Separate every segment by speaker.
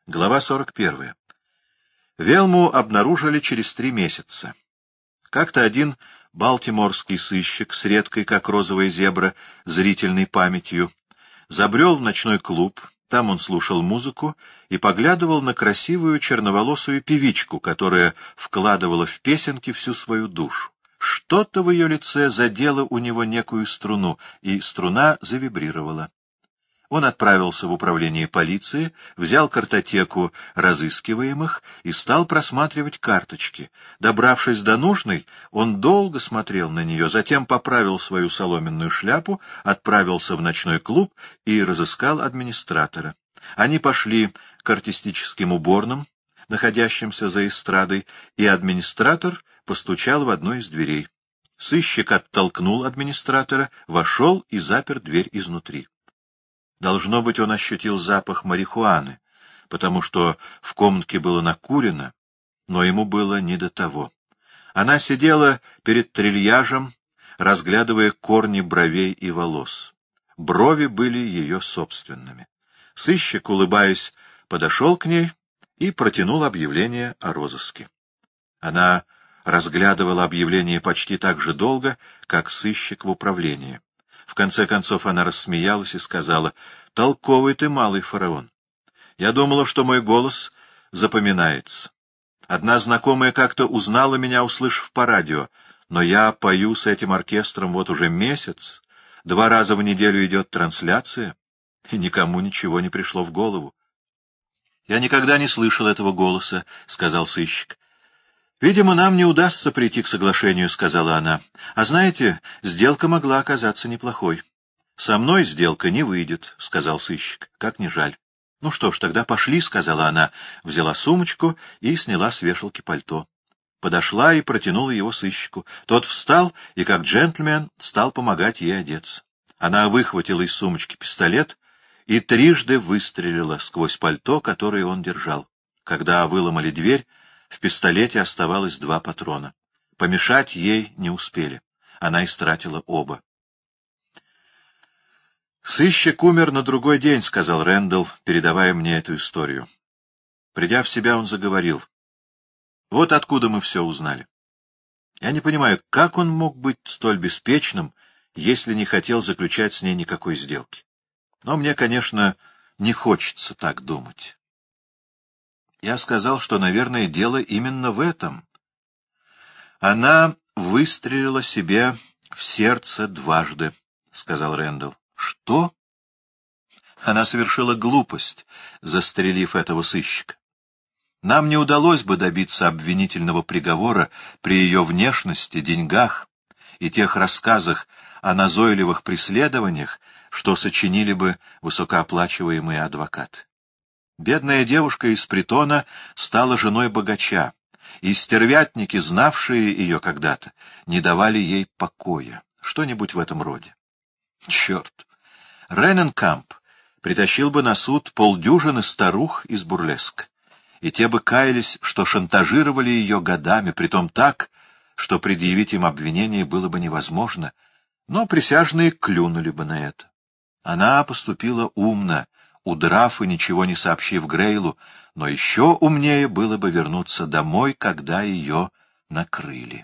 Speaker 1: Глава 41. Велму обнаружили через 3 месяца. Как-то один балтиморский сыщик с редкой, как розовая зебра, зрительной памятью, забрел в ночной клуб, там он слушал музыку и поглядывал на красивую черноволосую певичку, которая вкладывала в песенки всю свою душу. Что-то в ее лице задело у него некую струну, и струна завибрировала. Он отправился в управление полиции, взял картотеку разыскиваемых и стал просматривать карточки. Добравшись до нужной, он долго смотрел на нее, затем поправил свою соломенную шляпу, отправился в ночной клуб и разыскал администратора. Они пошли к артистическим уборным, находящимся за эстрадой, и администратор постучал в одну из дверей. Сыщик оттолкнул администратора, вошел и запер дверь изнутри. Должно быть, он ощутил запах марихуаны, потому что в комнатке было накурено, но ему было не до того. Она сидела перед трильяжем, разглядывая корни бровей и волос. Брови были ее собственными. Сыщик, улыбаясь, подошел к ней и протянул объявление о розыске. Она разглядывала объявление почти так же долго, как сыщик в управлении. В конце концов она рассмеялась и сказала: «Толковый ты, малый фараон. Я думала, что мой голос запоминается. Одна знакомая как-то узнала меня, услышав по радио, но я пою с этим оркестром вот уже месяц, 2 раза в неделю идет трансляция, и никому ничего не пришло в голову». «Я никогда не слышал этого голоса», — сказал сыщик. «Видимо, нам не удастся прийти к соглашению», — сказала она. «А знаете, сделка могла оказаться неплохой». «Со мной сделка не выйдет», — сказал сыщик. «Как ни жаль». «Ну что ж, тогда пошли», — сказала она, взяла сумочку и сняла с вешалки пальто. Подошла и протянула его сыщику. Тот встал и, как джентльмен, стал помогать ей одеться. Она выхватила из сумочки пистолет и 3 выстрелила сквозь пальто, которое он держал. Когда выломали дверь, в пистолете оставалось 2 патрона. Помешать ей не успели. Она истратила оба. «Сыщик умер на другой день», — сказал Рэндалл, передавая мне эту историю. Придя в себя, он заговорил. «Вот откуда мы все узнали. Я не понимаю, как он мог быть столь беспечным, если не хотел заключать с ней никакой сделки. Но мне, конечно, не хочется так думать». Я сказал, что, наверное, дело именно в этом. Она выстрелила себе в сердце 2, — сказал Рэндалл. Что? Она совершила глупость, застрелив этого сыщика. Нам не удалось бы добиться обвинительного приговора при ее внешности, деньгах и тех рассказах о назойливых преследованиях, что сочинили бы высокооплачиваемые адвокаты. Бедная девушка из притона стала женой богача, и стервятники, знавшие ее когда-то, не давали ей покоя. Что-нибудь в этом роде. Черт! Рененкамп притащил бы на суд 50 старух из бурлеск, и те бы каялись, что шантажировали ее годами, притом так, что предъявить им обвинение было бы невозможно, но присяжные клюнули бы на это. Она поступила умно, удрав и ничего не сообщив Грейлу, но еще умнее было бы вернуться домой, когда ее накрыли.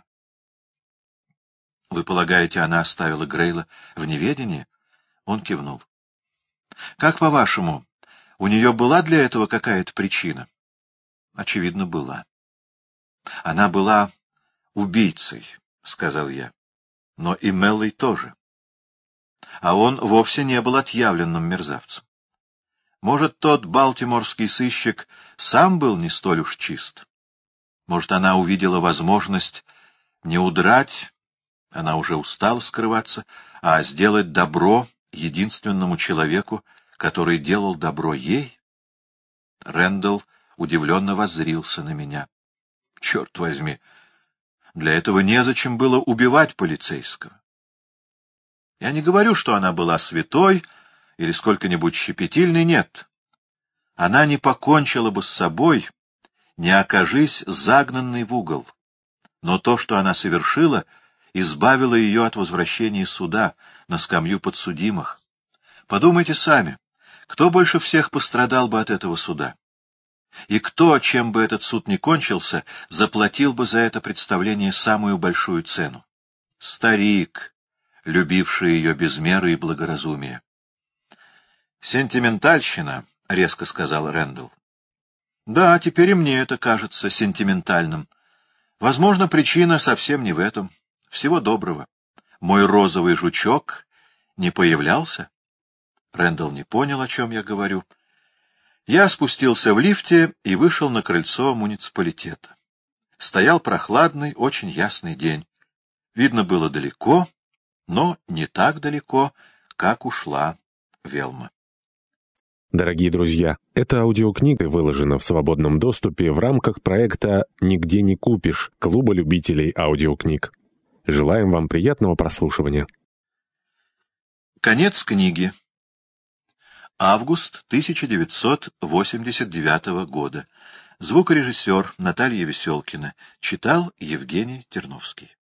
Speaker 1: — Вы полагаете, она оставила Грейла в неведении? Он кивнул. — Как по-вашему, у нее была для этого какая-то причина? — Очевидно, была. — Она была убийцей, — сказал я. — Но и Меллой тоже. А он вовсе не был отъявленным мерзавцем. Может, тот балтиморский сыщик сам был не столь уж чист? Может, она увидела возможность не удрать, она уже устала скрываться, а сделать добро единственному человеку, который делал добро ей? Рэндалл удивленно воззрился на меня. Черт возьми, для этого незачем было убивать полицейского. Я не говорю, что она была святой или сколько-нибудь щепетильной, нет. Она не покончила бы с собой, не окажись загнанной в угол. Но то, что она совершила, избавило ее от возвращения суда на скамью подсудимых. Подумайте сами, кто больше всех пострадал бы от этого суда? И кто, чем бы этот суд ни кончился, заплатил бы за это представление самую большую цену? Старик, любивший ее без меры и благоразумия. «Сентиментальщина», — резко сказал Рэндалл. «Да, теперь и мне это кажется сентиментальным. Возможно, причина совсем не в этом. Всего доброго. Мой розовый жучок не появлялся?» Рэндалл не понял, о чем я говорю. Я спустился в лифте и вышел на крыльцо муниципалитета. Стоял прохладный, очень ясный день. Видно было далеко, но не так далеко, как ушла Велма.
Speaker 2: Дорогие друзья, эта аудиокнига выложена в свободном доступе в рамках проекта «Нигде не купишь» Клуба любителей аудиокниг. Желаем вам приятного прослушивания.
Speaker 1: Конец книги. Август 1989 года. Звукорежиссер Наталья Веселкина. Читал Евгений Терновский.